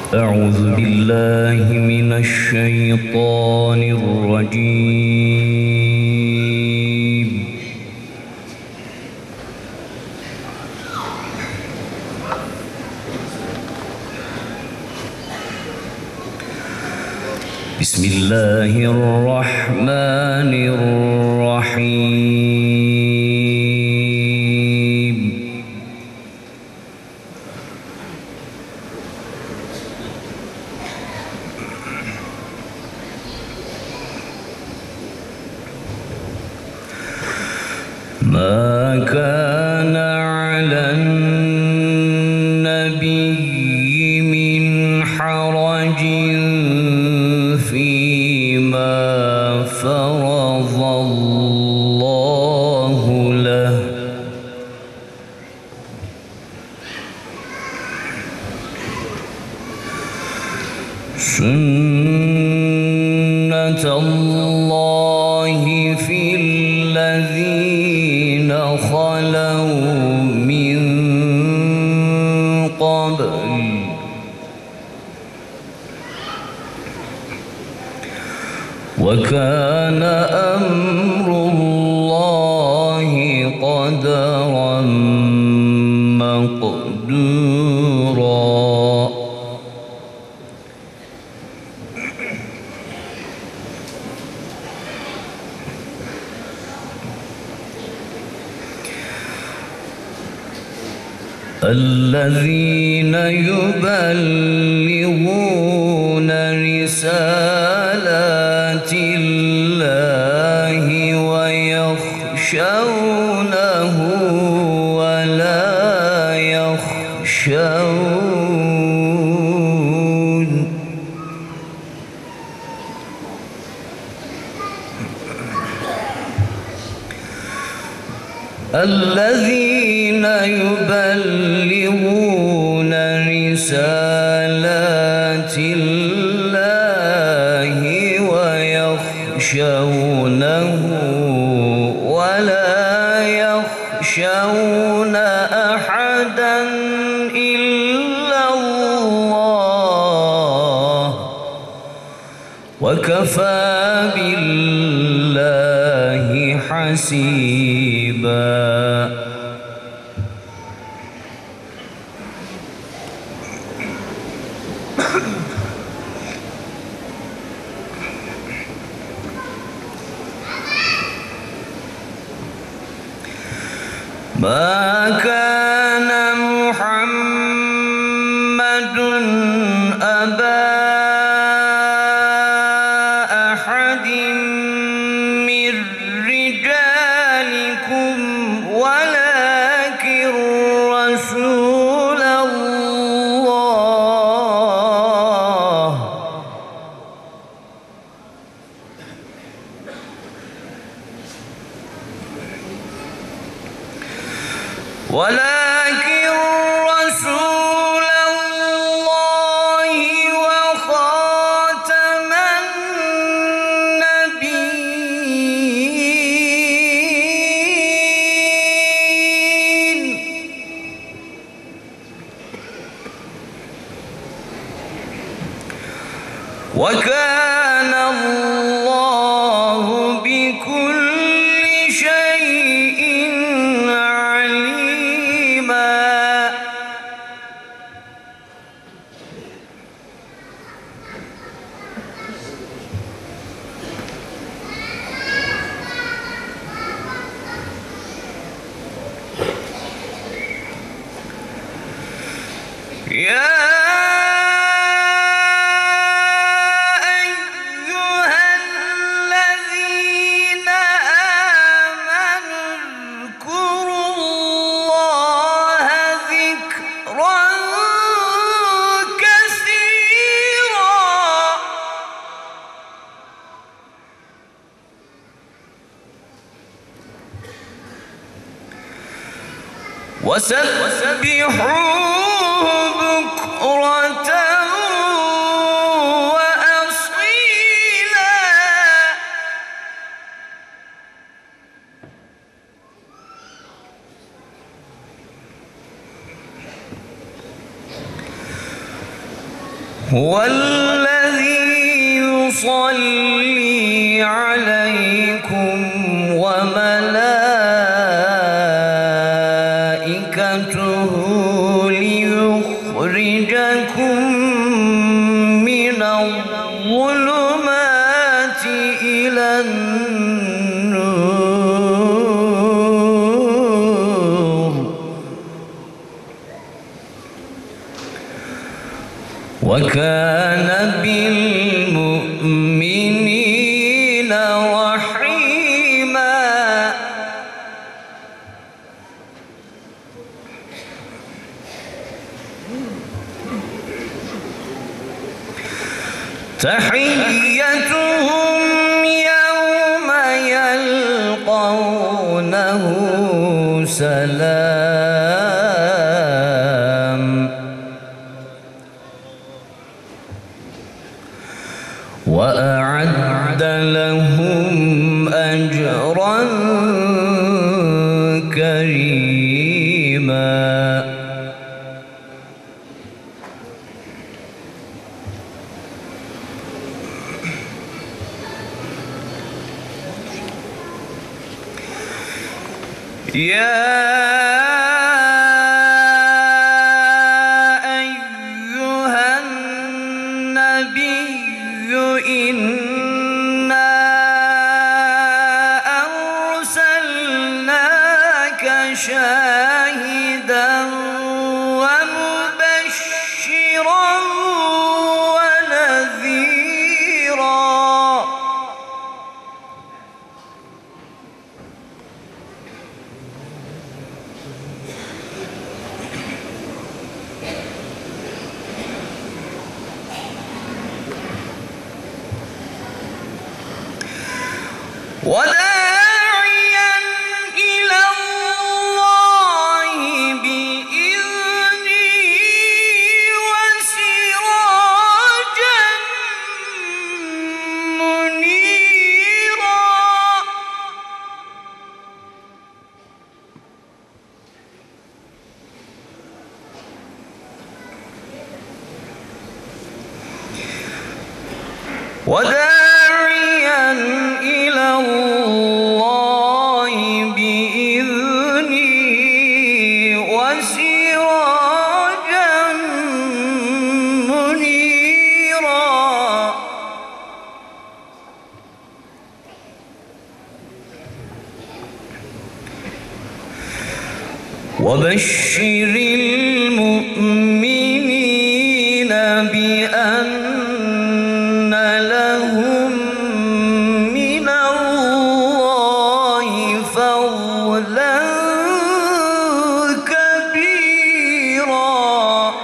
أعوذ بالله من الشيطان الرجيم. بسم الله الرحمن الرحيم. ما كان على النبي من حرج فيما فرض الله له، سنة الله في الذين خلوا من قبل، وكان أمر الله قدرا مقدورا. الذين يبلغون رسالات الله ويخشونه ولا يخشون الذين يبلغون رسالات الله ويخشونه ولا يخشون أحدا إلا الله، وكفى بالله حسيبا. ما كان محمد أبا أحد من رجالكم ولكن رسول الله وخاتم النبيين، وكان الله بكل شيء عليما. يا أيها الذين آمنوا اذكروا الله ذكرا كثيرا وسبحوه بكرة وأصيلا. هو الذي يصلي عليكم وملائكته ليخرجكم من الظلمات إلى النور وكان بالمؤمنين رحيما. تحيتهم يوم يلقونه سلام وأعد لهم أجرا كريما. يا أيها النبي إنا أرسلناك شاهدا ومبشرا ونذيرا. وداعيا إلى الله بإذنه وسراجا منيرا. وداعيا إلى الله بإذنه وسراجا منيرا. وبشر المؤمنين بأن لهم من الله فضلا كبيرا.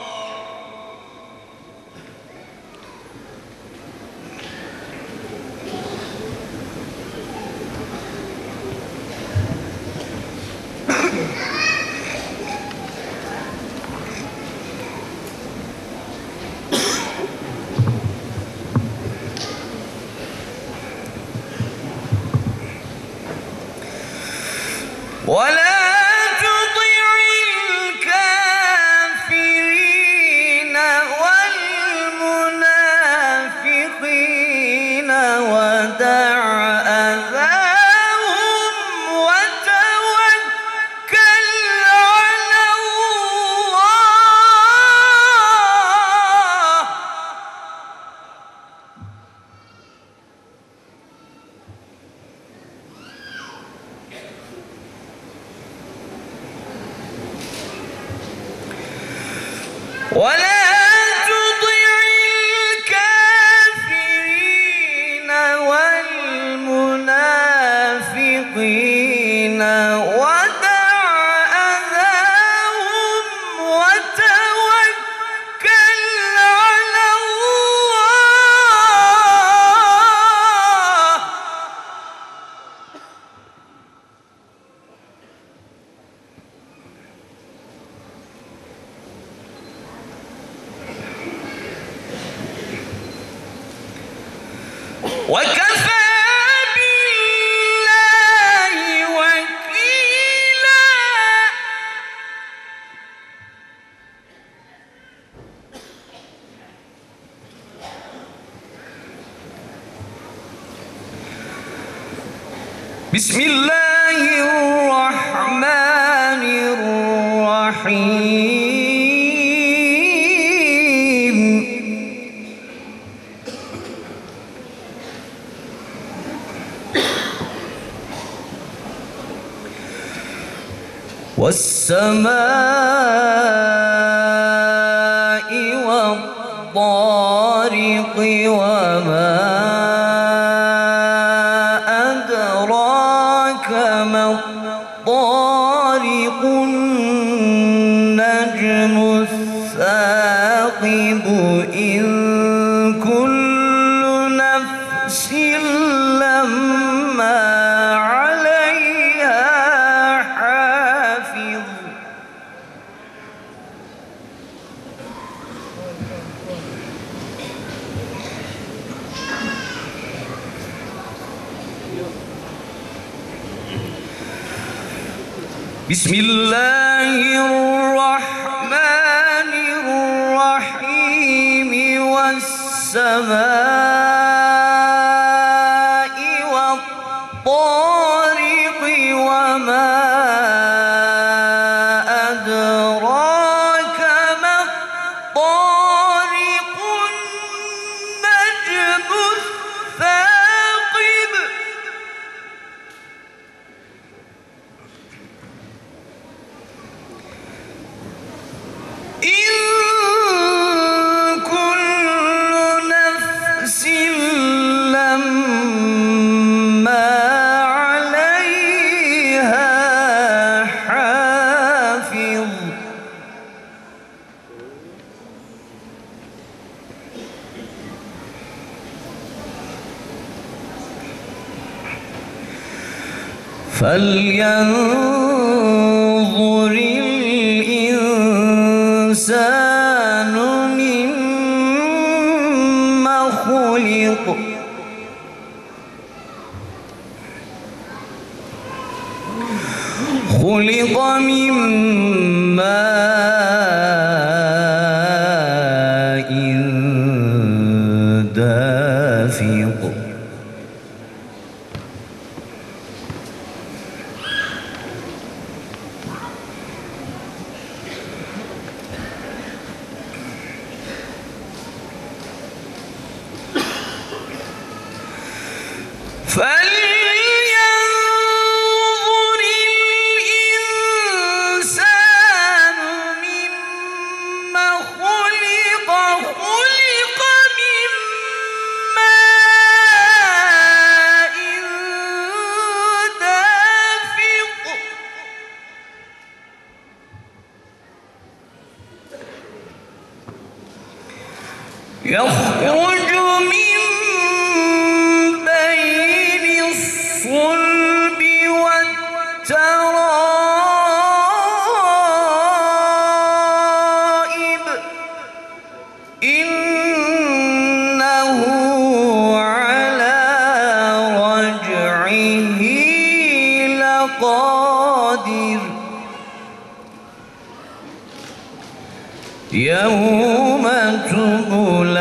ولا تطع الكافرين والمنافقين ودع أذاهم وتوكل على الله. ولا تطع الكافرين والمنافقين ودع أذاهم وتوكل على الله. وكفى بالله وكيلا. بسم الله الرحمن الرحيم والسماء والطارق وما أدراك ما الطارق النجم الثاقب إن كل نفس لما عليها حافظ بسم الله الرحمن الرحيم والسماء والطارق وما أدراك ما الطارق النجم الثاقب إن كل نفس لما عليها حافظ فلينظر الإنسان مما خلق خلق من ماء دافق فلينظر الإنسان مما خلق خلق من ماء دافق يخرج من بين الصلب والترائب إنه على رجعه لقادر يوم تبلى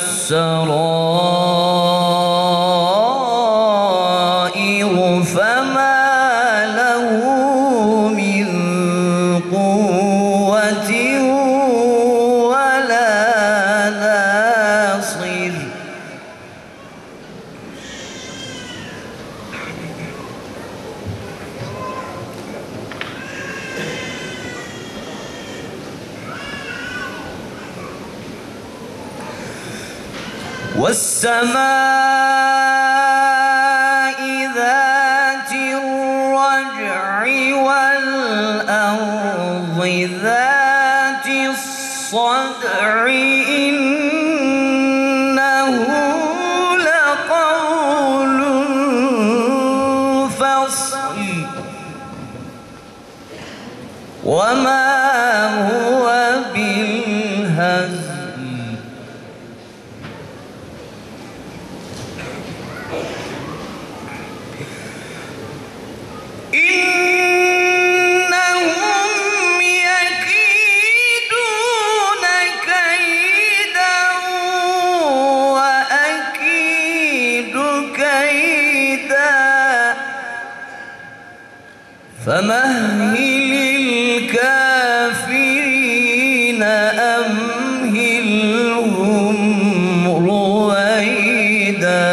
السرائر فما له من قوة ولا ناصر والسماء ذات الرجع والأرض ذات الصدع إنه لقول فصل وما هو بالهزل فمهل الكافرين أمهلهم رويدا.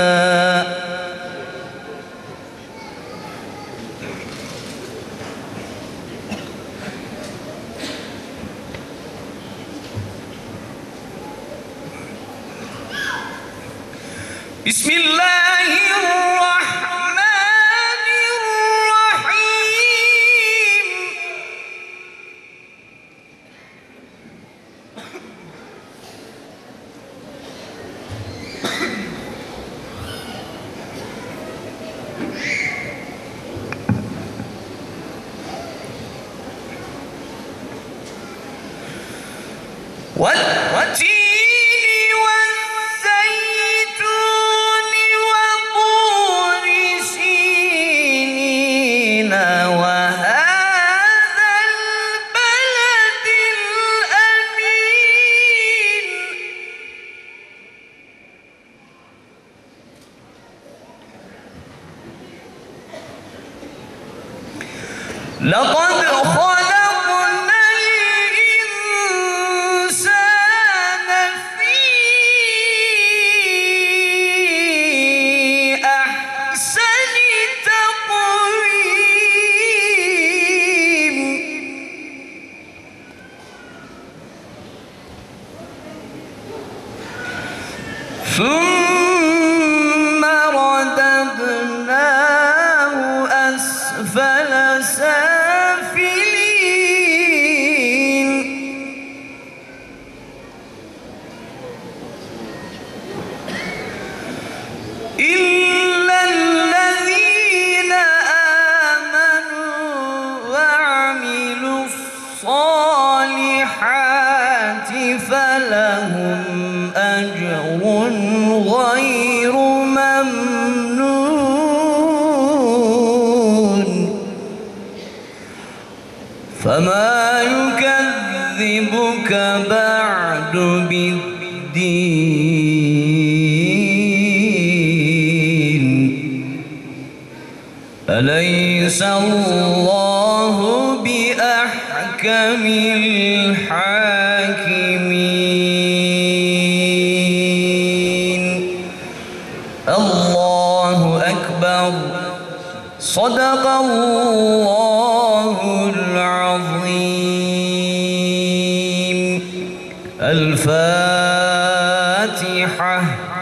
بسم الله الرحمن الرحيم. والتين والزيتون وطور سينين وهذا البلد الأمين. لقد خلقنا الإنسان في أحسن تقويم. ثم رددناه أسفل سافلين. إلا الذين آمنوا وعملوا الصالحات فلهم أجر غير ممنون. فما يكذبك بعد بالدين. أليس الله بأحكم الحاكمين. الله أكبر. صدق الله العظيم. الفاتحة.